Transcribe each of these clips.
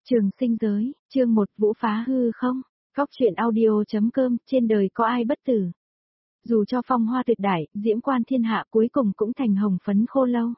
Trường sinh giới, chương 1 Vũ phá hư không? Góc truyện audio.com, trên đời có ai bất tử? Dù cho phong hoa tuyệt đại, diễm quan thiên hạ cuối cùng cũng thành hồng phấn khô lâu.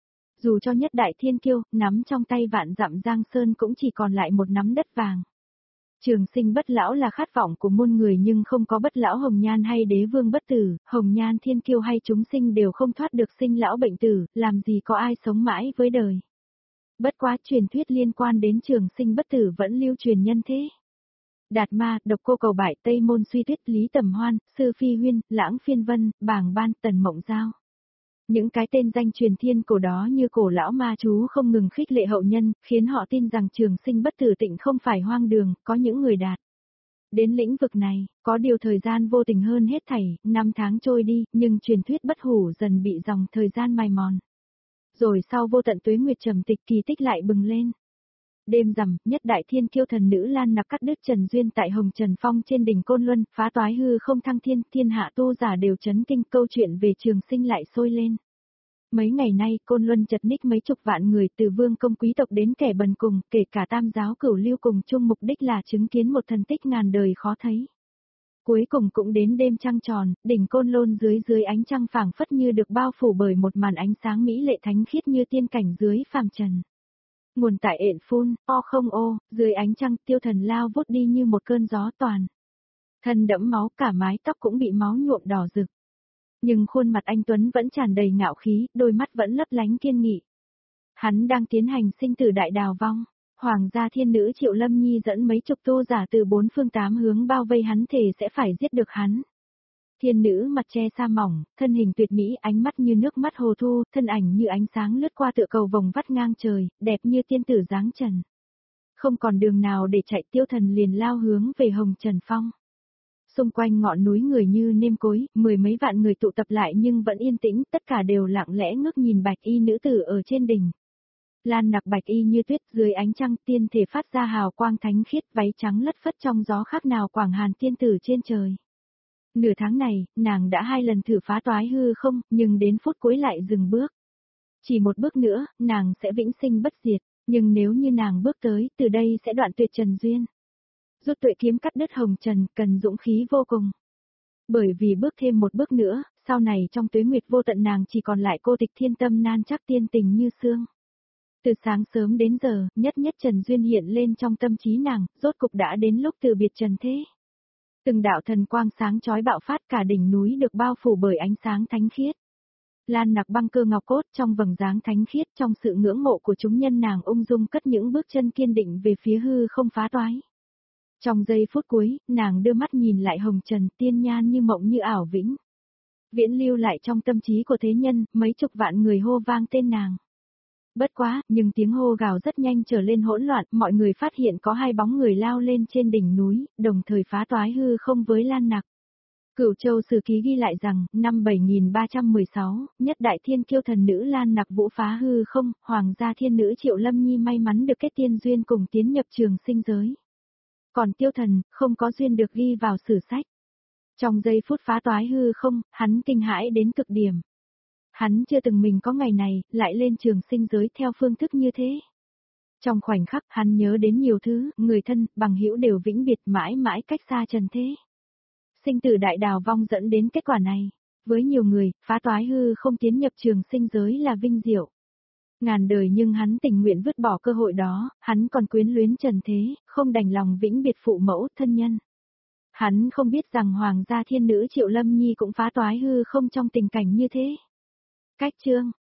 Dù cho nhất đại thiên kiêu, nắm trong tay vạn dặm giang sơn cũng chỉ còn lại một nắm đất vàng. Trường sinh bất lão là khát vọng của muôn người nhưng không có bất lão hồng nhan hay đế vương bất tử, hồng nhan thiên kiêu hay chúng sinh đều không thoát được sinh lão bệnh tử, làm gì có ai sống mãi với đời. Bất quá truyền thuyết liên quan đến trường sinh bất tử vẫn lưu truyền nhân thế. Đạt Ma, Độc Cô Cầu Bại, Tây Môn Suy Tuyết, Lý Tầm Hoan, Sư Phi Huyên, Lãng Phiên Vân, Bàng Ban, Tần Mộng Giao. Những cái tên danh truyền thiên cổ đó như cổ lão ma chú không ngừng khích lệ hậu nhân, khiến họ tin rằng trường sinh bất tử tịnh không phải hoang đường, có những người đạt đến lĩnh vực này, có điều thời gian vô tình hơn hết thảy, năm tháng trôi đi, nhưng truyền thuyết bất hủ dần bị dòng thời gian mài mòn. Rồi sau vô tận tuế nguyệt trầm tịch kỳ tích lại bừng lên. Đêm rằm, nhất đại thiên kiêu thần nữ Lan Nặc cắt đứt Trần Duyên tại Hồng Trần Phong trên đỉnh Côn Luân, phá toái hư không thăng thiên, thiên hạ tu giả đều chấn kinh, câu chuyện về trường sinh lại sôi lên. Mấy ngày nay, Côn Luân chật ních mấy chục vạn người từ vương công quý tộc đến kẻ bần cùng, kể cả tam giáo cửu lưu cùng chung mục đích là chứng kiến một thần tích ngàn đời khó thấy. Cuối cùng cũng đến đêm trăng tròn, đỉnh Côn Lôn dưới ánh trăng phảng phất như được bao phủ bởi một màn ánh sáng mỹ lệ thánh khiết như tiên cảnh dưới phàm trần. Nguồn tại ện phun, o không ô, dưới ánh trăng tiêu thần lao vút đi như một cơn gió toàn. Thân đẫm máu, cả mái tóc cũng bị máu nhuộm đỏ rực. Nhưng khuôn mặt anh Tuấn vẫn tràn đầy ngạo khí, đôi mắt vẫn lấp lánh kiên nghị. Hắn đang tiến hành sinh tử đại đào vong. Hoàng gia thiên nữ Triệu Lâm Nhi dẫn mấy chục tu giả từ bốn phương tám hướng bao vây hắn thề sẽ phải giết được hắn. Thiên nữ mặt che sa mỏng, thân hình tuyệt mỹ, ánh mắt như nước mắt hồ thu, thân ảnh như ánh sáng lướt qua tựa cầu vồng vắt ngang trời, đẹp như tiên tử dáng trần. Không còn đường nào để chạy, tiêu thần liền lao hướng về Hồng Trần Phong. Xung quanh ngọn núi người như nêm cối, mười mấy vạn người tụ tập lại nhưng vẫn yên tĩnh, tất cả đều lặng lẽ ngước nhìn bạch y nữ tử ở trên đỉnh. Lan Nặc bạch y như tuyết, dưới ánh trăng tiên thể phát ra hào quang thánh khiết, váy trắng lất phất trong gió khác nào quảng hàn tiên tử trên trời. Nửa tháng này, nàng đã 2 lần thử phá toái hư không, nhưng đến phút cuối lại dừng bước. Chỉ một bước nữa, nàng sẽ vĩnh sinh bất diệt, nhưng nếu như nàng bước tới, từ đây sẽ đoạn tuyệt trần duyên. Rút tuệ kiếm cắt đứt hồng trần, cần dũng khí vô cùng. Bởi vì bước thêm một bước nữa, sau này trong tuế nguyệt vô tận nàng chỉ còn lại cô tịch thiên tâm nan chắc tiên tình như xương. Từ sáng sớm đến giờ, nhất nhất trần duyên hiện lên trong tâm trí nàng, rốt cục đã đến lúc từ biệt trần thế. Từng đạo thần quang sáng chói bạo phát, cả đỉnh núi được bao phủ bởi ánh sáng thánh khiết. Lan Nặc băng cơ ngọc cốt trong vầng dáng thánh khiết, trong sự ngưỡng mộ của chúng nhân nàng ung dung cất những bước chân kiên định về phía hư không phá toái. Trong giây phút cuối, nàng đưa mắt nhìn lại hồng trần, tiên nhan như mộng như ảo vĩnh. Viễn lưu lại trong tâm trí của thế nhân, mấy chục vạn người hô vang tên nàng. Bất quá, nhưng tiếng hô gào rất nhanh trở lên hỗn loạn, mọi người phát hiện có 2 bóng người lao lên trên đỉnh núi, đồng thời phá toái hư không với Lan Nặc. Cửu Châu Sử Ký ghi lại rằng, năm 7316, nhất đại thiên kiêu thần nữ Lan Nặc vũ phá hư không, hoàng gia thiên nữ Triệu Lâm Nhi may mắn được kết tiên duyên cùng tiến nhập trường sinh giới. Còn tiêu thần, không có duyên được ghi vào sử sách. Trong giây phút phá toái hư không, hắn kinh hãi đến cực điểm. Hắn chưa từng mình có ngày này, lại lên trường sinh giới theo phương thức như thế. Trong khoảnh khắc, hắn nhớ đến nhiều thứ, người thân, bằng hữu đều vĩnh biệt mãi mãi cách xa trần thế. Sinh tử đại đào vong dẫn đến kết quả này. Với nhiều người, phá toái hư không tiến nhập trường sinh giới là vinh diệu. Ngàn đời nhưng hắn tình nguyện vứt bỏ cơ hội đó, hắn còn quyến luyến trần thế, không đành lòng vĩnh biệt phụ mẫu, thân nhân. Hắn không biết rằng hoàng gia thiên nữ Triệu Lâm Nhi cũng phá toái hư không trong tình cảnh như thế. Cách chương,